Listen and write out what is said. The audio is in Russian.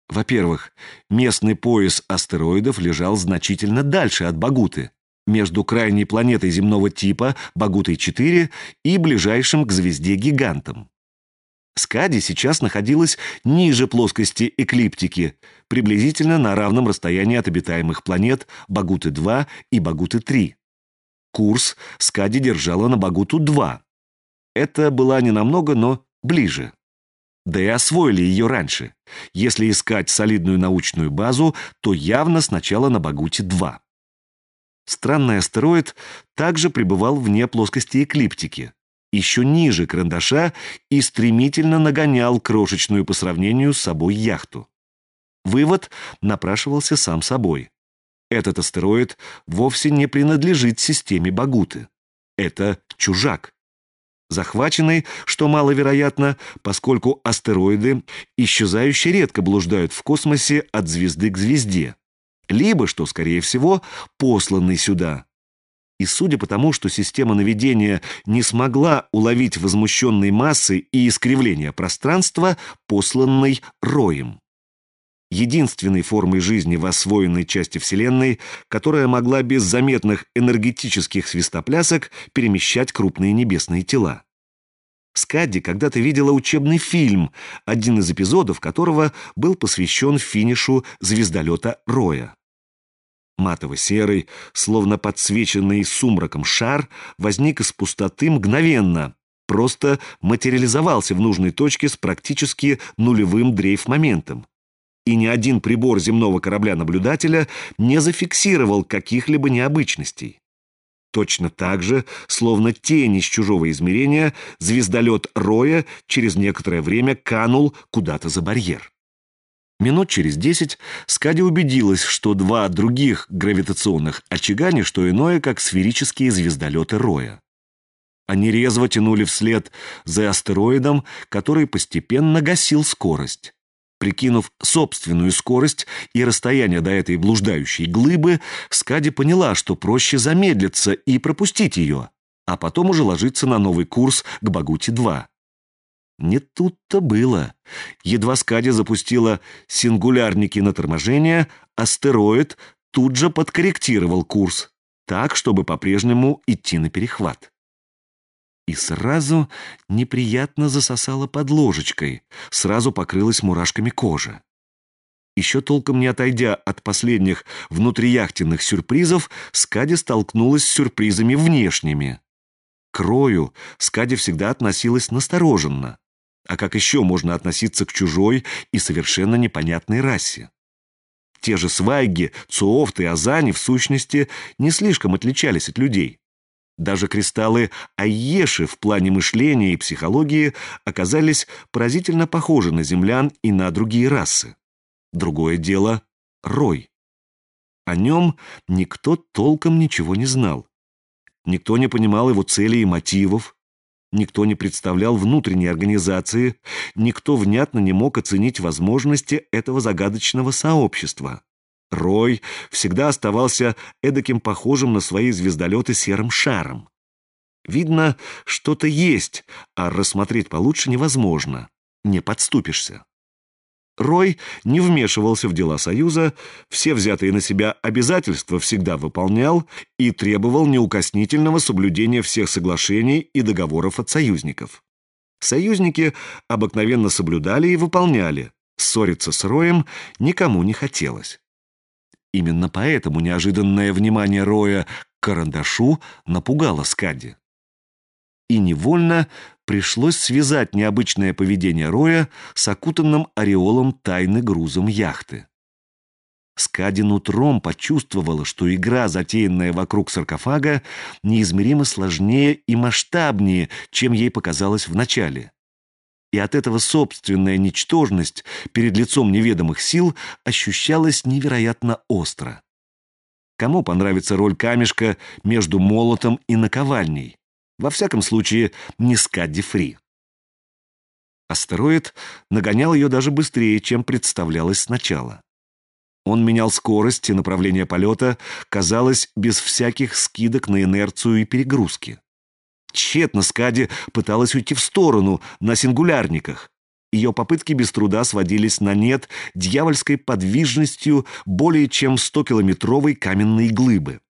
Во-первых, местный пояс астероидов лежал значительно дальше от Багуты, между крайней планетой земного типа, Багутой-4, и ближайшим к звезде гигантом. Скади сейчас находилась ниже плоскости эклиптики, приблизительно на равном расстоянии от обитаемых планет Багуты-2 и Багуты-3. Курс Скади держала на Багуту-2. Это была не намного, но ближе. Да и освоили ее раньше. Если искать солидную научную базу, то явно сначала на Багуте-2. Странный астероид также пребывал вне плоскости эклиптики, еще ниже карандаша, и стремительно нагонял крошечную по сравнению с собой яхту. Вывод напрашивался сам собой. Этот астероид вовсе не принадлежит системе Багуты. Это чужак. Захваченный, что маловероятно, поскольку астероиды исчезающе редко блуждают в космосе от звезды к звезде, либо, что скорее всего, посланный сюда. И судя по тому, что система наведения не смогла уловить возмущенной массы и искривления пространства, посланной роем. Единственной формой жизни в освоенной части Вселенной, которая могла без заметных энергетических свистоплясок перемещать крупные небесные тела. Скади когда-то видела учебный фильм, один из эпизодов которого был посвящен финишу звездолета Роя. Матово-серый, словно подсвеченный сумраком шар, возник из пустоты мгновенно, просто материализовался в нужной точке с практически нулевым дрейф-моментом. И ни один прибор земного корабля-наблюдателя не зафиксировал каких-либо необычностей. Точно так же, словно тень из чужого измерения, звездолет Роя через некоторое время канул куда-то за барьер. Минут через 10 Скади убедилась, что два других гравитационных очага не что иное, как сферические звездолеты Роя. Они резво тянули вслед за астероидом, который постепенно гасил скорость. Прикинув собственную скорость и расстояние до этой блуждающей глыбы, Скади поняла, что проще замедлиться и пропустить ее, а потом уже ложиться на новый курс к Багуте-2. Не тут-то было. Едва Скади запустила сингулярники на торможение, астероид тут же подкорректировал курс, так, чтобы по-прежнему идти на перехват. И сразу неприятно засосало под ложечкой, сразу покрылась мурашками кожа. Еще толком не отойдя от последних внутрияхтенных сюрпризов, Скади столкнулась с сюрпризами внешними. К Рою Скади всегда относилась настороженно. А как еще можно относиться к чужой и совершенно непонятной расе? Те же свайги, цуофты и азани в сущности не слишком отличались от людей. Даже кристаллы Айеши в плане мышления и психологии оказались поразительно похожи на землян и на другие расы. Другое дело — Рой. О нем никто толком ничего не знал. Никто не понимал его целей и мотивов. Никто не представлял внутренней организации. Никто внятно не мог оценить возможности этого загадочного сообщества. Рой всегда оставался эдаким похожим на свои звездолеты серым шаром. Видно, что-то есть, а рассмотреть получше невозможно. Не подступишься. Рой не вмешивался в дела Союза, все взятые на себя обязательства всегда выполнял и требовал неукоснительного соблюдения всех соглашений и договоров от союзников. Союзники обыкновенно соблюдали и выполняли. Ссориться с Роем никому не хотелось. Именно поэтому неожиданное внимание Роя к карандашу напугало Скади. И невольно пришлось связать необычное поведение Роя с окутанным ореолом тайны грузом яхты. Скади нутром почувствовала, что игра, затеянная вокруг саркофага, неизмеримо сложнее и масштабнее, чем ей показалось вначале. И от этого собственная ничтожность перед лицом неведомых сил ощущалась невероятно остро. Кому понравится роль камешка между молотом и наковальней? Во всяком случае, не Скади Фри. Астероид нагонял ее даже быстрее, чем представлялось сначала. Он менял скорость и направление полета, казалось, без всяких скидок на инерцию и перегрузки. Тщетно Скади пыталась уйти в сторону, на сингулярниках. Ее попытки без труда сводились на нет дьявольской подвижностью более чем 100-километровой каменной глыбы.